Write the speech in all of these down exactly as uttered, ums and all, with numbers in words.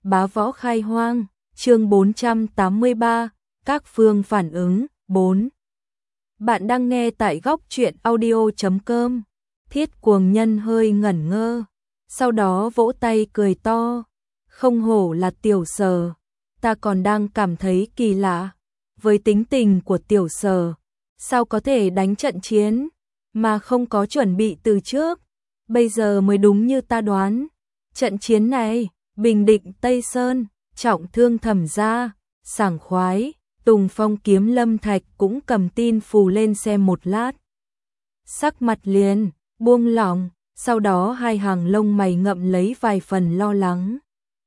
Bá võ khai hoang, chương bốn trăm tám mươi ba, các phương phản ứng, bốn. Bạn đang nghe tại góc truyện audio chấm com. Thiết Cuồng Nhân hơi ngẩn ngơ, sau đó vỗ tay cười to. Không hổ là Tiểu Sở, ta còn đang cảm thấy kỳ lạ. Với tính tình của Tiểu Sở, sao có thể đánh trận chiến mà không có chuẩn bị từ trước? Bây giờ mới đúng như ta đoán. Trận chiến này, bình định Tây Sơn, trọng thương Thẩm gia, sảng khoái. Tùng Phong kiếm Lâm Thạch cũng cầm tin phù lên xem một lát. Sắc mặt liền buông lỏng, sau đó hai hàng lông mày ngậm lấy vài phần lo lắng.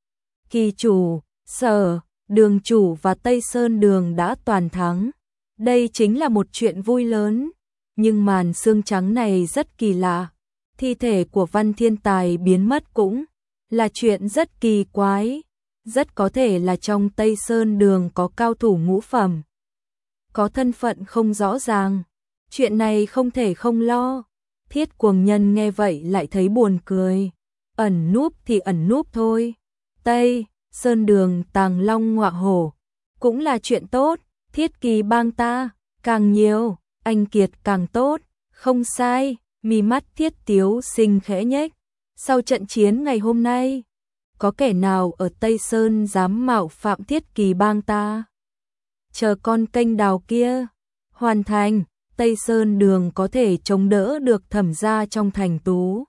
Kỳ chủ, Sở, Đường chủ và Tây Sơn Đường đã toàn thắng. Đây chính là một chuyện vui lớn, nhưng màn sương trắng này rất kỳ lạ. Thi thể của Văn Thiên Tài biến mất cũng là chuyện rất kỳ quái. Rất có thể là trong Tây Sơn Đường có cao thủ ngũ phẩm, có thân phận không rõ ràng. Chuyện này không thể không lo. Thiết Cuồng Nhân nghe vậy lại thấy buồn cười. Ẩn núp thì ẩn núp thôi. Tây Sơn Đường tàng long ngọa hổ cũng là chuyện tốt. Thiết Kỳ bang ta càng nhiều, anh kiệt càng tốt. Không sai, mi mắt Thiết Tiếu Sinh khẽ nhếch. Sau trận chiến ngày hôm nay, có kẻ nào ở Tây Sơn dám mạo phạm Thiết Kỳ bang ta? Chờ con kênh đào kia hoàn thành, Tây Sơn Đường có thể chống đỡ được Thẩm gia trong thành Tú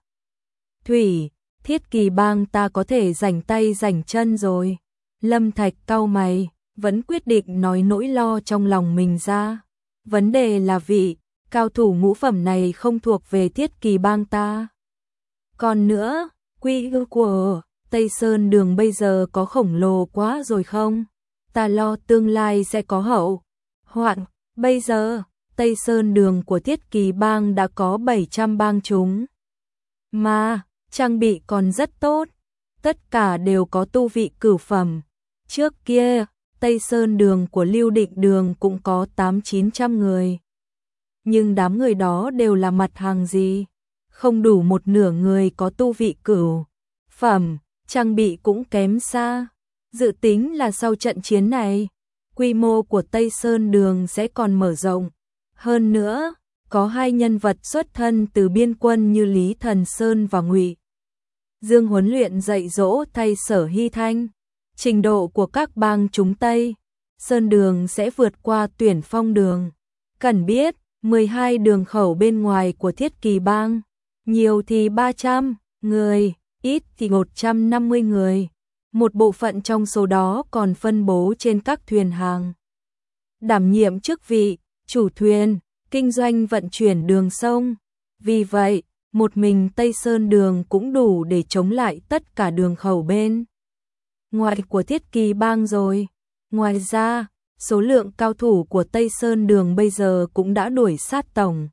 Thủy, Thiết Kỳ bang ta có thể rảnh tay rảnh chân rồi. Lâm Thạch cau mày, vẫn quyết định nói nỗi lo trong lòng mình ra. Vấn đề là vị cao thủ ngũ phẩm này không thuộc về Thiết Kỳ bang ta. Còn nữa, quy ư của Tây Sơn Đường bây giờ có khổng lồ quá rồi không? Ta lo tương lai sẽ có hậu hoạn. Bây giờ, Tây Sơn Đường của Thiết Kỳ bang đã có bảy trăm bang chúng, mà trang bị còn rất tốt, tất cả đều có tu vị cửu phẩm. Trước kia, Tây Sơn Đường của Lưu Định Đường cũng có tám chín trăm người. Nhưng đám người đó đều là mặt hàng gì? Không đủ một nửa người có tu vị cửu phẩm, trang bị cũng kém xa. Dự tính là sau trận chiến này, quy mô của Tây Sơn Đường sẽ còn mở rộng. Hơn nữa, có hai nhân vật xuất thân từ biên quân như Lý Thần Sơn và Ngụy Dương huấn luyện dạy dỗ thay Sở Hy Thanh. Trình độ của các bang chúng Tây Sơn Đường sẽ vượt qua Tuyển Phong Đường. Cần biết, mười hai đường khẩu bên ngoài của Thiết Kỳ bang, nhiều thì ba trăm người, ít thì một trăm năm mươi người. Một bộ phận trong số đó còn phân bố trên các thuyền hàng, đảm nhiệm chức vị chủ thuyền, kinh doanh vận chuyển đường sông. Vì vậy, một mình Tây Sơn Đường cũng đủ để chống lại tất cả đường khẩu bên ngoài của Thiết Kỳ bang rồi. Ngoài ra, số lượng cao thủ của Tây Sơn Đường bây giờ cũng đã đuổi sát tổng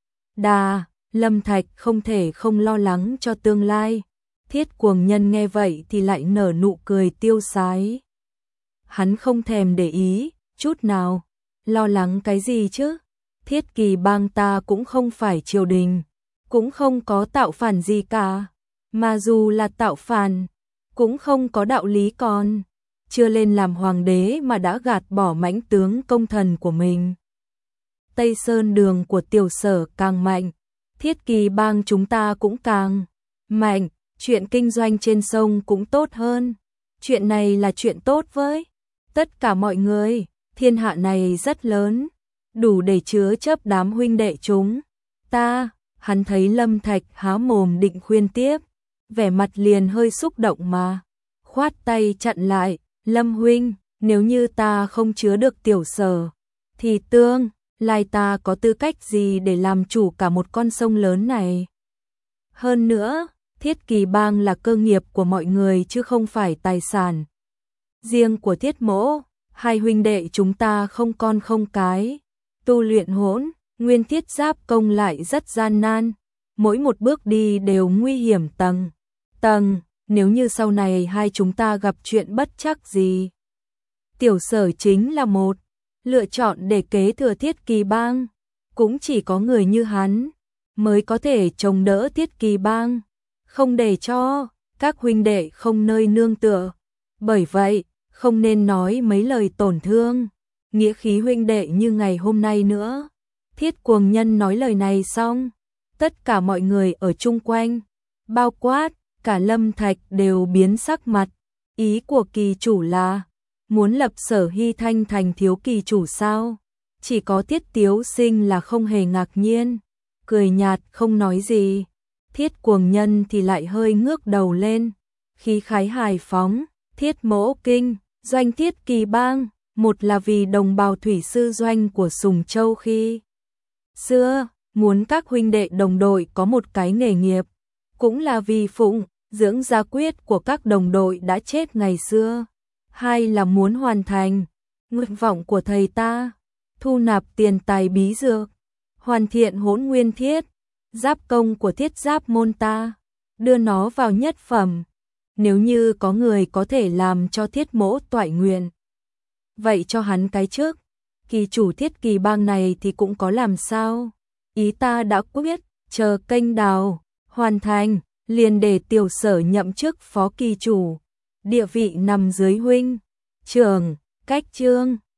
đà. Lâm Thạch không thể không lo lắng cho tương lai. Thiết Cuồng Nhân nghe vậy thì lại nở nụ cười tiêu sái. Hắn không thèm để ý chút nào. Lo lắng cái gì chứ? Thiết Kỳ bang ta cũng không phải triều đình, cũng không có tạo phản gì cả. Mà dù là tạo phản, cũng không có đạo lý còn. Chưa lên làm hoàng đế mà đã gạt bỏ mãnh tướng công thần của mình. Tây Sơn Đường của Tiểu Sở càng mạnh, Thiết Kỳ bang chúng ta cũng càng mạnh. Chuyện kinh doanh trên sông cũng tốt hơn. Chuyện này là chuyện tốt với tất cả mọi người. Thiên hạ này rất lớn, đủ để chứa chấp đám huynh đệ chúng ta. Hắn thấy Lâm Thạch há mồm định khuyên tiếp, vẻ mặt liền hơi xúc động mà khoát tay chặn lại. Lâm huynh, nếu như ta không chứa được Tiểu Sở, thì tương lai ta có tư cách gì để làm chủ cả một con sông lớn này? Hơn nữa, Thiết Kỳ bang là cơ nghiệp của mọi người chứ không phải tài sản riêng của Thiết mỗ. Hai huynh đệ chúng ta không con không cái, tu luyện hỗn nguyên thiết giáp công lại rất gian nan, mỗi một bước đi đều nguy hiểm tầng tầng. Nếu như sau này hai chúng ta gặp chuyện bất trắc gì, Tiểu Sở chính là một lựa chọn để kế thừa Thiết Kỳ bang. Cũng chỉ có người như hắn mới có thể chống đỡ Thiết Kỳ bang, không để cho các huynh đệ không nơi nương tựa. Bởi vậy, không nên nói mấy lời tổn thương nghĩa khí huynh đệ như ngày hôm nay nữa. Thiết Cuồng Nhân nói lời này xong, tất cả mọi người ở chung quanh, bao quát cả Lâm Thạch đều biến sắc mặt. Ý của kỳ chủ là muốn lập Sở Hy Thanh thành thiếu kỳ chủ sao? Chỉ có Thiết Tiếu Sinh là không hề ngạc nhiên, cười nhạt không nói gì. Thiết Cuồng Nhân thì lại hơi ngước đầu lên, khí khái hài phóng. Thiết Mỗ Kinh, doanh Thiết Kỳ Bang, một là vì đồng bào thủy sư doanh của Sùng Châu khi xưa, muốn các huynh đệ đồng đội có một cái nghề nghiệp, cũng là vì phụng dưỡng gia quyết của các đồng đội đã chết ngày xưa. Hai là muốn hoàn thành nguyện vọng của thầy ta, thu nạp tiền tài bí dược, hoàn thiện Hỗn Nguyên Thiết, giáp công của Thiết Giáp môn ta, đưa nó vào nhất phẩm. Nếu như có người có thể làm cho Thiết Mỗ toại nguyện, vậy cho hắn cái trước. Kỳ chủ Thiết Kỳ Bang này thì cũng có làm sao? Ý ta đã quyết, chờ kênh đào hoàn thành, liền để Tiểu Sở nhậm chức phó kỳ chủ, địa vị nằm dưới huynh trưởng Cách Trương.